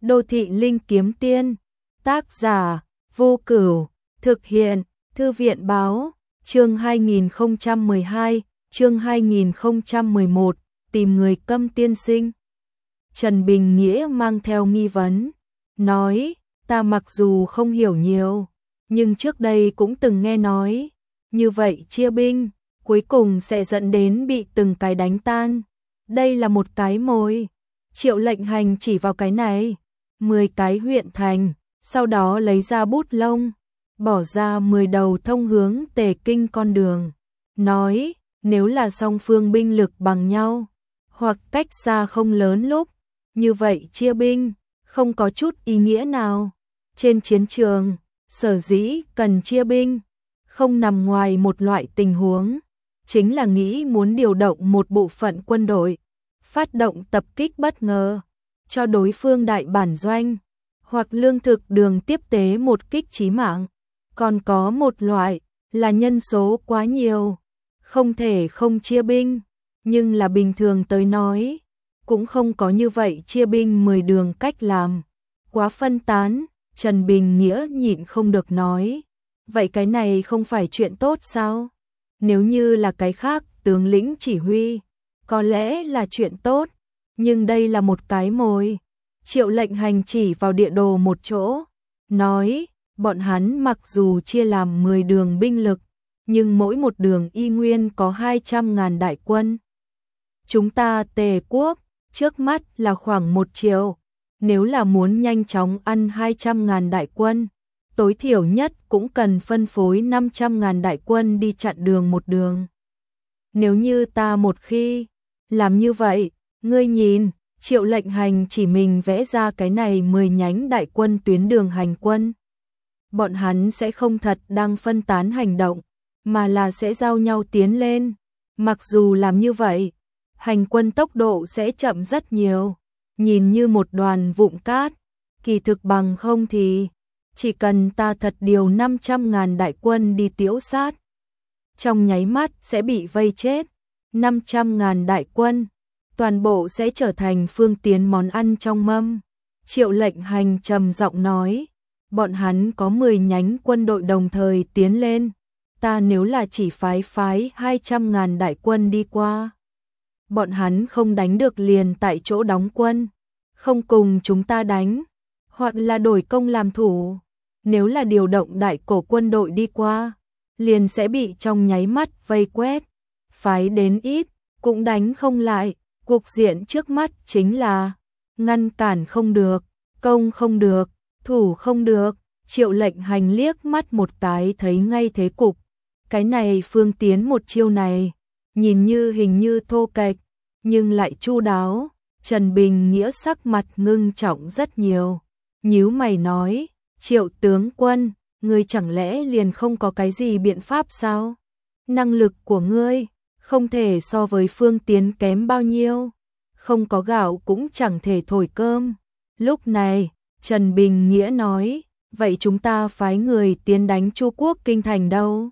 Đô thị linh kiếm tiên, tác giả Vô Cửu, thực hiện Thư viện báo, chương 2012, chương 2011, tìm người câm tiên sinh. Trần Bình Nghĩa mang theo nghi vấn, nói, ta mặc dù không hiểu nhiều, nhưng trước đây cũng từng nghe nói, như vậy chia binh, cuối cùng sẽ dẫn đến bị từng cái đánh tan. Đây là một cái mồi. Triệu Lệnh Hành chỉ vào cái này, 10 cái huyện thành, sau đó lấy ra bút lông, bỏ ra 10 đầu thông hướng Tề Kinh con đường, nói, nếu là song phương binh lực bằng nhau, hoặc cách xa không lớn lúc, như vậy chia binh, không có chút ý nghĩa nào. Trên chiến trường, sở dĩ cần chia binh, không nằm ngoài một loại tình huống, chính là nghĩ muốn điều động một bộ phận quân đội, phát động tập kích bất ngờ, cho đối phương đại bản doanh, hoặc lương thực đường tiếp tế một kích chí mạng. Còn có một loại, là nhân số quá nhiều, không thể không chia binh, nhưng là bình thường tới nói, cũng không có như vậy chia binh 10 đường cách làm, quá phân tán. Trần Bình Nghĩa nhịn không được nói, vậy cái này không phải chuyện tốt sao? Nếu như là cái khác, tướng lĩnh chỉ huy, có lẽ là chuyện tốt, nhưng đây là một cái mồi. Triệu Lệnh Hành chỉ vào địa đồ một chỗ, nói, bọn hắn mặc dù chia làm 10 đường binh lực, nhưng mỗi một đường y nguyên có 200.000 đại quân. Chúng ta Tề quốc, trước mắt là khoảng 1 triệu, nếu là muốn nhanh chóng ăn 200.000 đại quân, tối thiểu nhất cũng cần phân phối 500.000 đại quân đi chặn đường một đường. Nếu như ta một khi làm như vậy, ngươi nhìn, Triệu Lệnh Hành chỉ mình vẽ ra cái này 10 nhánh đại quân tuyến đường hành quân. Bọn hắn sẽ không thật đang phân tán hành động, mà là sẽ giao nhau tiến lên. Mặc dù làm như vậy, hành quân tốc độ sẽ chậm rất nhiều, nhìn như một đoàn vụn cát, kỳ thực bằng không thì chỉ cần ta thật điều 500.000 đại quân đi tiễu sát, trong nháy mắt sẽ bị vây chết. 500.000 đại quân, toàn bộ sẽ trở thành phương tiến món ăn trong mâm. Triệu Lệnh Hành trầm giọng nói, bọn hắn có 10 nhánh quân đội đồng thời tiến lên, ta nếu là chỉ phái 200.000 đại quân đi qua, bọn hắn không đánh được liền tại chỗ đóng quân, không cùng chúng ta đánh, hoặc là đổi công làm thủ. Nếu là điều động đại cổ quân đội đi qua, liền sẽ bị trong nháy mắt vây quét, phái đến ít, cũng đánh không lại. Cục diện trước mắt chính là ngăn cản không được, công không được, thủ không được. Triệu Lệnh Hành liếc mắt một cái thấy ngay thế cục. Cái này phương tiến một chiêu này, nhìn như hình như thô kệch, nhưng lại chu đáo. Trần Bình Nghĩa sắc mặt ngưng trọng rất nhiều, nhíu mày nói, Triệu tướng quân, ngươi chẳng lẽ liền không có cái gì biện pháp sao? Năng lực của ngươi không thể so với phương tiến kém bao nhiêu, không có gạo cũng chẳng thể thổi cơm. Lúc này, Trần Bình Nghĩa nói, vậy chúng ta phái người tiến đánh Chu quốc kinh thành đâu?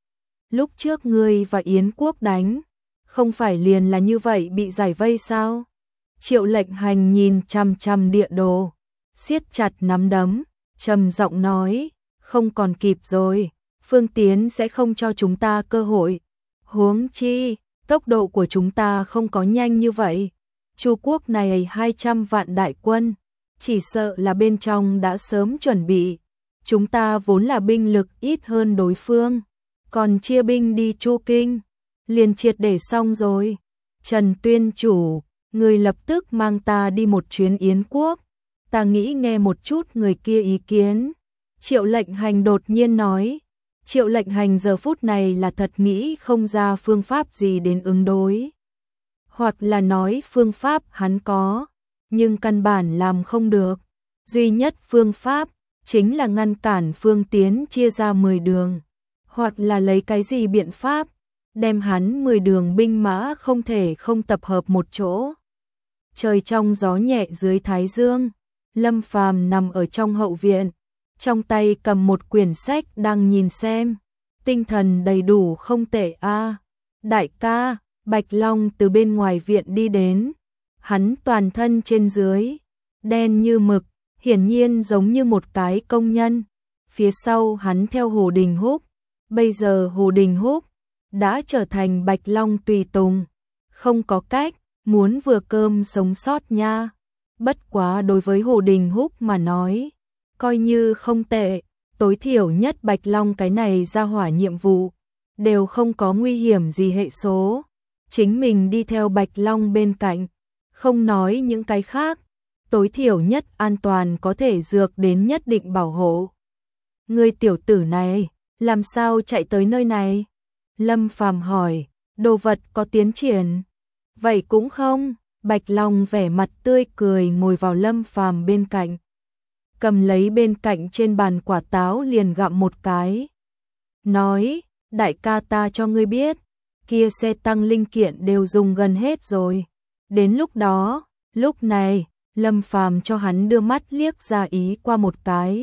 Lúc trước ngươi và Yến quốc đánh, không phải liền là như vậy bị giải vây sao? Triệu Lệnh Hành nhìn chằm chằm địa đồ, siết chặt nắm đấm, trầm giọng nói, không còn kịp rồi, phương tiến sẽ không cho chúng ta cơ hội. Huống chi, tốc độ của chúng ta không có nhanh như vậy. Chu quốc này 200 vạn đại quân, chỉ sợ là bên trong đã sớm chuẩn bị. Chúng ta vốn là binh lực ít hơn đối phương, còn chia binh đi Chu kinh, liền triệt để xong rồi. Trần Tuyên chủ, người lập tức mang ta đi một chuyến Yến quốc, ta nghĩ nghe một chút người kia ý kiến. Triệu Lệnh Hành đột nhiên nói. Triệu Lệnh Hành giờ phút này là thật nghĩ không ra phương pháp gì đến ứng đối. Hoặc là nói phương pháp hắn có, nhưng căn bản làm không được. Duy nhất phương pháp, chính là ngăn cản phương tiến chia ra 10 đường. Hoặc là lấy cái gì biện pháp, đem hắn 10 đường binh mã không thể không tập hợp một chỗ. Trời trong gió nhẹ dưới thái dương, Lâm Phàm nằm ở trong hậu viện, trong tay cầm một quyển sách đang nhìn xem, tinh thần đầy đủ không tệ a. Đại ca, Bạch Long từ bên ngoài viện đi đến, hắn toàn thân trên dưới, đen như mực, hiển nhiên giống như một cái công nhân. Phía sau hắn theo Hồ Đình Húc, bây giờ Hồ Đình Húc đã trở thành Bạch Long tùy tùng, không có cách, muốn vừa cơm sống sót nha. Bất quá đối với Hồ Đình Húc mà nói, coi như không tệ, tối thiểu nhất Bạch Long cái này ra hỏa nhiệm vụ, đều không có nguy hiểm gì hệ số. Chính mình đi theo Bạch Long bên cạnh, không nói những cái khác, tối thiểu nhất an toàn có thể dược đến nhất định bảo hộ. Người tiểu tử này, làm sao chạy tới nơi này? Lâm Phàm hỏi, đồ vật có tiến triển. Vậy cũng không, Bạch Long vẻ mặt tươi cười ngồi vào Lâm Phàm bên cạnh. Cầm lấy bên cạnh trên bàn quả táo liền gặm một cái. Nói, đại ca ta cho ngươi biết, kia xe tăng linh kiện đều dùng gần hết rồi. Đến lúc đó, lúc này, Lâm Phàm cho hắn đưa mắt liếc ra ý qua một cái.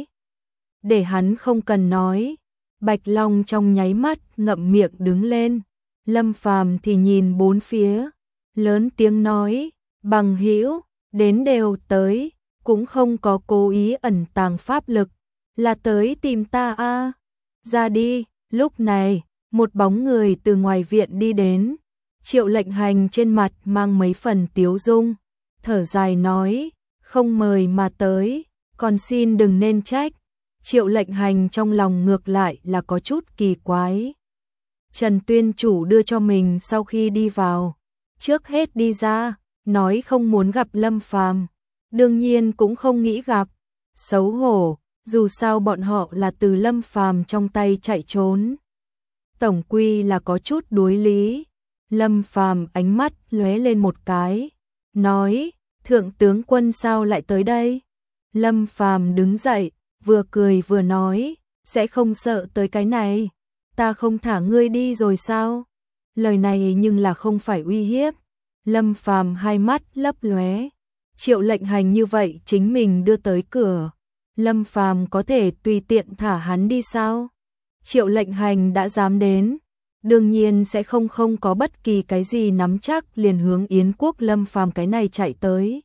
Để hắn không cần nói, Bạch Long trong nháy mắt ngậm miệng đứng lên. Lâm Phàm thì nhìn bốn phía, lớn tiếng nói, bằng hữu, đến đều tới, cũng không có cố ý ẩn tàng pháp lực, là tới tìm ta a. Ra đi. Lúc này, một bóng người từ ngoài viện đi đến. Triệu Lệnh Hành trên mặt mang mấy phần tiếu dung, thở dài nói, không mời mà tới, còn xin đừng nên trách. Triệu Lệnh Hành trong lòng ngược lại là có chút kỳ quái. Trần Tuyên Chủ đưa cho mình sau khi đi vào, trước hết đi ra, nói không muốn gặp Lâm Phàm, đương nhiên cũng không nghĩ gặp. Xấu hổ, dù sao bọn họ là từ Lâm Phàm trong tay chạy trốn. Tổng quy là có chút đuối lý. Lâm Phàm ánh mắt lóe lên một cái, nói, thượng tướng quân sao lại tới đây? Lâm Phàm đứng dậy, vừa cười vừa nói, sẽ không sợ tới cái này, ta không thả ngươi đi rồi sao? Lời này nhưng là không phải uy hiếp. Lâm Phàm hai mắt lấp lóe. Triệu Lệnh Hành như vậy chính mình đưa tới cửa, Lâm Phàm có thể tùy tiện thả hắn đi sao? Triệu Lệnh Hành đã dám đến, đương nhiên sẽ không có bất kỳ cái gì nắm chắc liền hướng Yến quốc Lâm Phàm cái này chạy tới.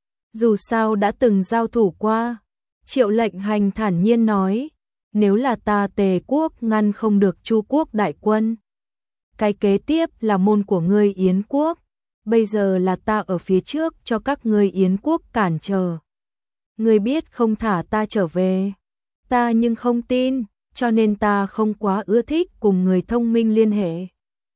Dù sao đã từng giao thủ qua. Triệu Lệnh Hành thản nhiên nói, nếu là ta Tề quốc ngăn không được Chu quốc đại quân, cái kế tiếp là môn của ngươi Yến quốc, bây giờ là ta ở phía trước cho các ngươi Yến quốc cản trở. Ngươi biết không thả ta trở về, ta nhưng không tin, cho nên ta không quá ưa thích cùng người thông minh liên hệ.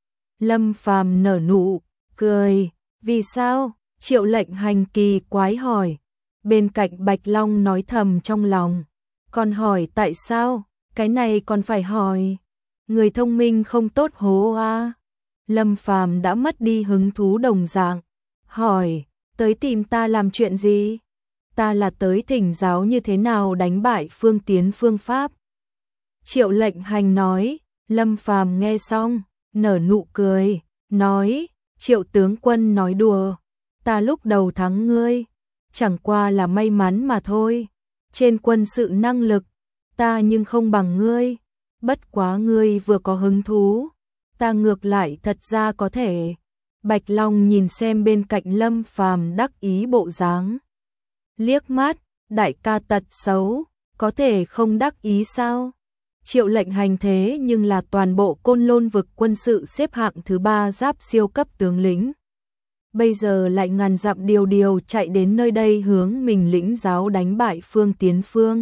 Lâm Phàm nở nụ cười, vì sao? Triệu Lệnh Hành kỳ quái hỏi. Bên cạnh Bạch Long nói thầm trong lòng, còn hỏi tại sao? Cái này còn phải hỏi. Người thông minh không tốt hố a. Lâm Phàm đã mất đi hứng thú đồng dạng, hỏi, tới tìm ta làm chuyện gì? Ta là tới thỉnh giáo như thế nào đánh bại Phương Tiến phương pháp. Triệu Lệnh Hành nói. Lâm Phàm nghe xong, nở nụ cười, nói, Triệu tướng quân nói đùa, ta lúc đầu thắng ngươi, chẳng qua là may mắn mà thôi. Trên quân sự năng lực, ta nhưng không bằng ngươi, bất quá ngươi vừa có hứng thú, ta ngược lại thật ra có thể. Bạch Long nhìn xem bên cạnh Lâm Phàm đắc ý bộ dáng, liếc mắt, đại ca tật xấu, có thể không đắc ý sao? Triệu Lệnh Hành thế nhưng là toàn bộ Côn Lôn vực quân sự xếp hạng thứ 3 giáp siêu cấp tướng lĩnh. Bây giờ lại ngàn dặm điều chạy đến nơi đây hướng mình lĩnh giáo đánh bại Phương Tiến phương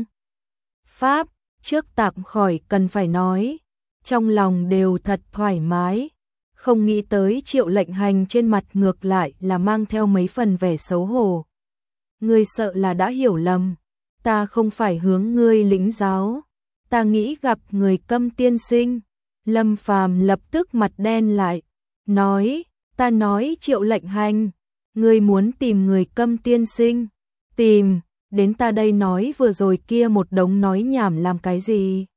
pháp, trước tạm khỏi cần phải nói, trong lòng đều thật thoải mái, không nghĩ tới Triệu Lệnh Hành trên mặt ngược lại là mang theo mấy phần vẻ xấu hổ. Ngươi sợ là đã hiểu lầm, ta không phải hướng ngươi lĩnh giáo, ta nghĩ gặp người Câm tiên sinh. Lâm Phàm lập tức mặt đen lại, nói, ta nói Triệu Lệnh Hành, ngươi muốn tìm người Câm tiên sinh, tìm, đến ta đây nói vừa rồi kia một đống nói nhảm làm cái gì?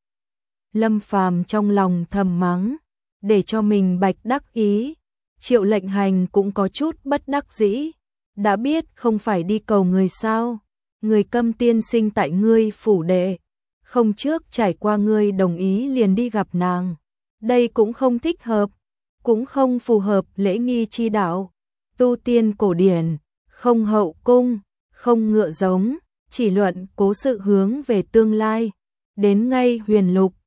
Lâm Phàm trong lòng thầm mắng, để cho mình bạch đắc ý. Triệu Lệnh Hành cũng có chút bất đắc dĩ, đã biết không phải đi cầu người sao, người Câm tiên sinh tại ngươi phủ đệ, không trước trải qua ngươi đồng ý liền đi gặp nàng, đây cũng không thích hợp, cũng không phù hợp lễ nghi chi đạo, tu tiên cổ điển, không hậu cung, không ngựa giống, chỉ luận cố sự hướng về tương lai. Đến ngay huyền lục,